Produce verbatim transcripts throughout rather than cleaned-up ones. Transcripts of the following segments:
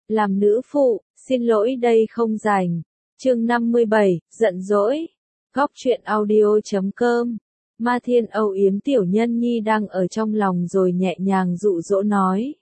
Làm nữ phụ, xin lỗi đây không rảnh. Chương năm mươi bảy, giận dỗi. Góc truyện audio chấm com. Ma Thiên âu yếm tiểu nhân nhi đang ở trong lòng rồi nhẹ nhàng dụ dỗ nói.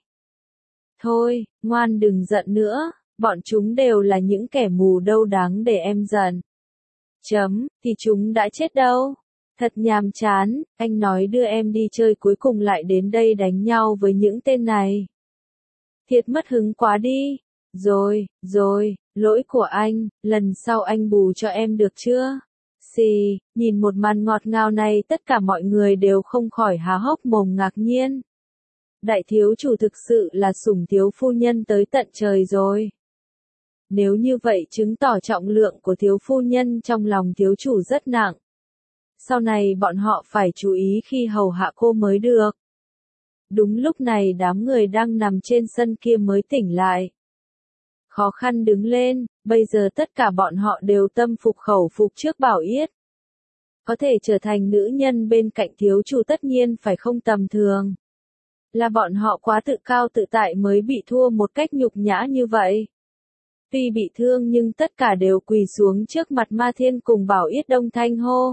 Thôi, ngoan đừng giận nữa, bọn chúng đều là những kẻ mù đâu đáng để em giận. Chấm, thì chúng đã chết đâu. Thật nhàm chán, anh nói đưa em đi chơi cuối cùng lại đến đây đánh nhau với những tên này. Thiệt mất hứng quá đi. Rồi, rồi, lỗi của anh, lần sau anh bù cho em được chưa? Xì, nhìn một màn ngọt ngào này tất cả mọi người đều không khỏi há hốc mồm ngạc nhiên. Đại thiếu chủ thực sự là sủng thiếu phu nhân tới tận trời rồi. Nếu như vậy chứng tỏ trọng lượng của thiếu phu nhân trong lòng thiếu chủ rất nặng. Sau này bọn họ phải chú ý khi hầu hạ cô mới được. Đúng lúc này đám người đang nằm trên sân kia mới tỉnh lại. Khó khăn đứng lên, bây giờ tất cả bọn họ đều tâm phục khẩu phục trước Bảo Yết. Có thể trở thành nữ nhân bên cạnh thiếu chủ tất nhiên phải không tầm thường. Là bọn họ quá tự cao tự tại mới bị thua một cách nhục nhã như vậy. Tuy bị thương nhưng tất cả đều quỳ xuống trước mặt Ma Thiên cùng Bảo Yết đồng thanh hô.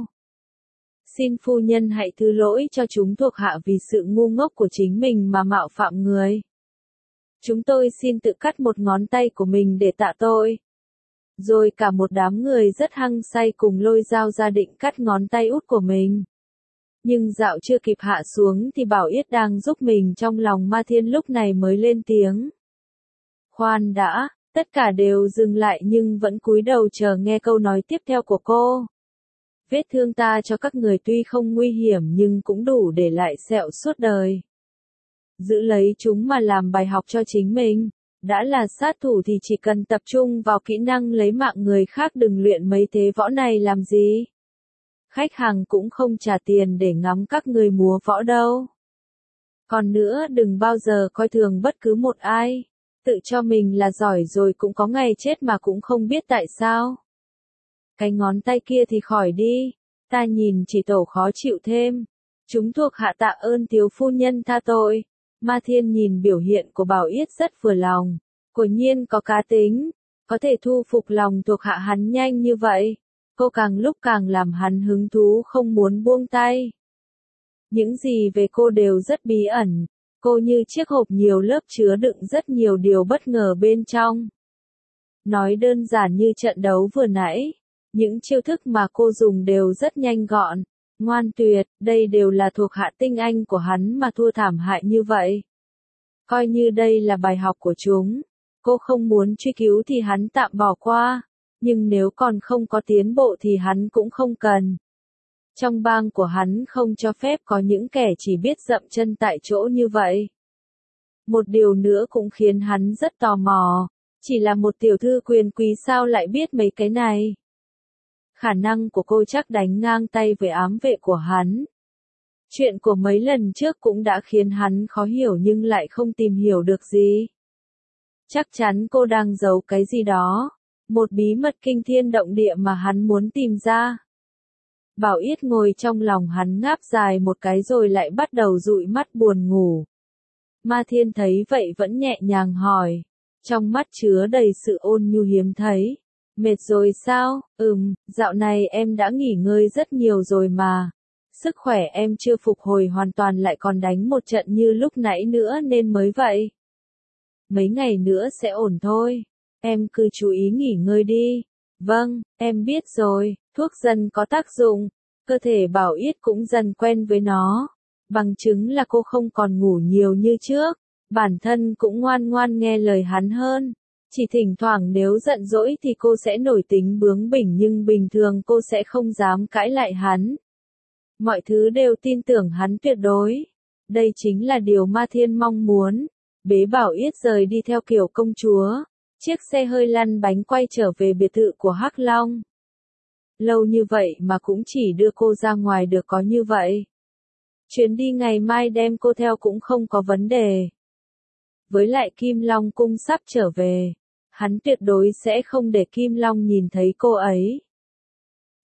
Xin phu nhân hãy thứ lỗi cho chúng thuộc hạ vì sự ngu ngốc của chính mình mà mạo phạm người. Chúng tôi xin tự cắt một ngón tay của mình để tạ tội. Rồi cả một đám người rất hăng say cùng lôi dao ra định cắt ngón tay út của mình. Nhưng dạo chưa kịp hạ xuống thì Bảo Yết đang giúp mình trong lòng Ma Thiên lúc này mới lên tiếng. Khoan đã, tất cả đều dừng lại nhưng vẫn cúi đầu chờ nghe câu nói tiếp theo của cô. Vết thương ta cho các người tuy không nguy hiểm nhưng cũng đủ để lại sẹo suốt đời. Giữ lấy chúng mà làm bài học cho chính mình. Đã là sát thủ thì chỉ cần tập trung vào kỹ năng lấy mạng người khác, đừng luyện mấy thế võ này làm gì. Khách hàng cũng không trả tiền để ngắm các người múa võ đâu. Còn nữa đừng bao giờ coi thường bất cứ một ai. Tự cho mình là giỏi rồi cũng có ngày chết mà cũng không biết tại sao. Cái ngón tay kia thì khỏi đi. Ta nhìn chỉ tổ khó chịu thêm. Chúng thuộc hạ tạ ơn thiếu phu nhân tha tội. Ma Thiên nhìn biểu hiện của Bảo Yết rất vừa lòng. Quả nhiên có cá tính. Có thể thu phục lòng thuộc hạ hắn nhanh như vậy. Cô càng lúc càng làm hắn hứng thú không muốn buông tay. Những gì về cô đều rất bí ẩn. Cô như chiếc hộp nhiều lớp chứa đựng rất nhiều điều bất ngờ bên trong. Nói đơn giản như trận đấu vừa nãy. Những chiêu thức mà cô dùng đều rất nhanh gọn, ngoan tuyệt, đây đều là thuộc hạ tinh anh của hắn mà thua thảm hại như vậy. Coi như đây là bài học của chúng. Cô không muốn truy cứu thì hắn tạm bỏ qua, nhưng nếu còn không có tiến bộ thì hắn cũng không cần. Trong bang của hắn không cho phép có những kẻ chỉ biết dậm chân tại chỗ như vậy. Một điều nữa cũng khiến hắn rất tò mò, chỉ là một tiểu thư quyền quý sao lại biết mấy cái này. Khả năng của cô chắc đánh ngang tay với ám vệ của hắn. Chuyện của mấy lần trước cũng đã khiến hắn khó hiểu nhưng lại không tìm hiểu được gì. Chắc chắn cô đang giấu cái gì đó. Một bí mật kinh thiên động địa mà hắn muốn tìm ra. Bảo Yết ngồi trong lòng hắn ngáp dài một cái rồi lại bắt đầu dụi mắt buồn ngủ. Ma Thiên thấy vậy vẫn nhẹ nhàng hỏi. Trong mắt chứa đầy sự ôn nhu hiếm thấy. Mệt rồi sao? Ừm, dạo này em đã nghỉ ngơi rất nhiều rồi mà. Sức khỏe em chưa phục hồi hoàn toàn lại còn đánh một trận như lúc nãy nữa nên mới vậy. Mấy ngày nữa sẽ ổn thôi. Em cứ chú ý nghỉ ngơi đi. Vâng, em biết rồi, thuốc dần có tác dụng. Cơ thể Bảo Yết cũng dần quen với nó. Bằng chứng là cô không còn ngủ nhiều như trước. Bản thân cũng ngoan ngoan nghe lời hắn hơn. Chỉ thỉnh thoảng nếu giận dỗi thì cô sẽ nổi tính bướng bỉnh nhưng bình thường cô sẽ không dám cãi lại hắn. Mọi thứ đều tin tưởng hắn tuyệt đối. Đây chính là điều Ma Thiên mong muốn. Bế Bảo Yết rời đi theo kiểu công chúa. Chiếc xe hơi lăn bánh quay trở về biệt thự của Hắc Long. Lâu như vậy mà cũng chỉ đưa cô ra ngoài được có như vậy. Chuyến đi ngày mai đem cô theo cũng không có vấn đề. Với lại Kim Long cung sắp trở về. Hắn tuyệt đối sẽ không để Kim Long nhìn thấy cô ấy.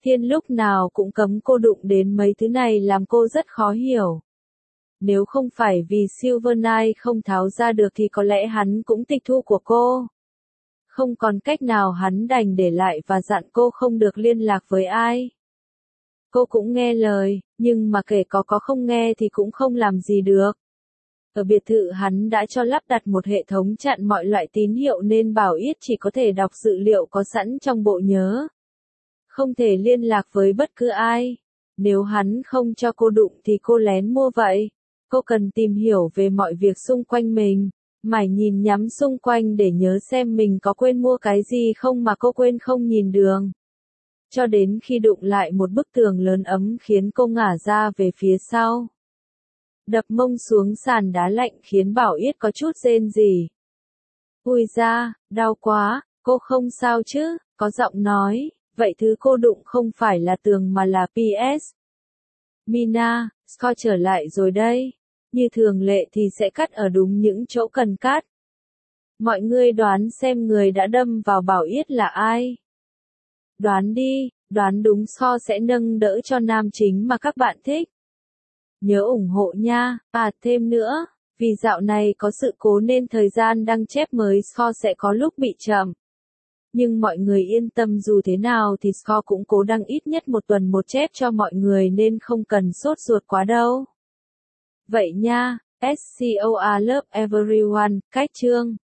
Thiên lúc nào cũng cấm cô đụng đến mấy thứ này làm cô rất khó hiểu. Nếu không phải vì Silvernight không tháo ra được thì có lẽ hắn cũng tịch thu của cô. Không còn cách nào hắn đành để lại và dặn cô không được liên lạc với ai. Cô cũng nghe lời, nhưng mà kể có có không nghe thì cũng không làm gì được. Ở biệt thự hắn đã cho lắp đặt một hệ thống chặn mọi loại tín hiệu nên Bảo Yết chỉ có thể đọc dữ liệu có sẵn trong bộ nhớ. Không thể liên lạc với bất cứ ai. Nếu hắn không cho cô đụng thì cô lén mua vậy. Cô cần tìm hiểu về mọi việc xung quanh mình. Mải nhìn nhắm xung quanh để nhớ xem mình có quên mua cái gì không mà cô quên không nhìn đường. Cho đến khi đụng lại một bức tường lớn ấm khiến cô ngả ra về phía sau. Đập mông xuống sàn đá lạnh khiến Bảo Yết có chút rên rỉ. Ui da, đau quá, cô không sao chứ, có giọng nói, vậy thứ cô đụng không phải là tường mà là pê ét. Mina, Scott trở lại rồi đây. Như thường lệ thì sẽ cắt ở đúng những chỗ cần cắt. Mọi người đoán xem người đã đâm vào Bảo Yết là ai. Đoán đi, đoán đúng Scott sẽ nâng đỡ cho nam chính mà các bạn thích. Nhớ ủng hộ nha, à thêm nữa, vì dạo này có sự cố nên thời gian đăng chép mới Scott sẽ có lúc bị chậm. Nhưng mọi người yên tâm dù thế nào thì Scott cũng cố đăng ít nhất một tuần một chép cho mọi người nên không cần sốt ruột quá đâu. Vậy nha, Scott Love Everyone, cách chương.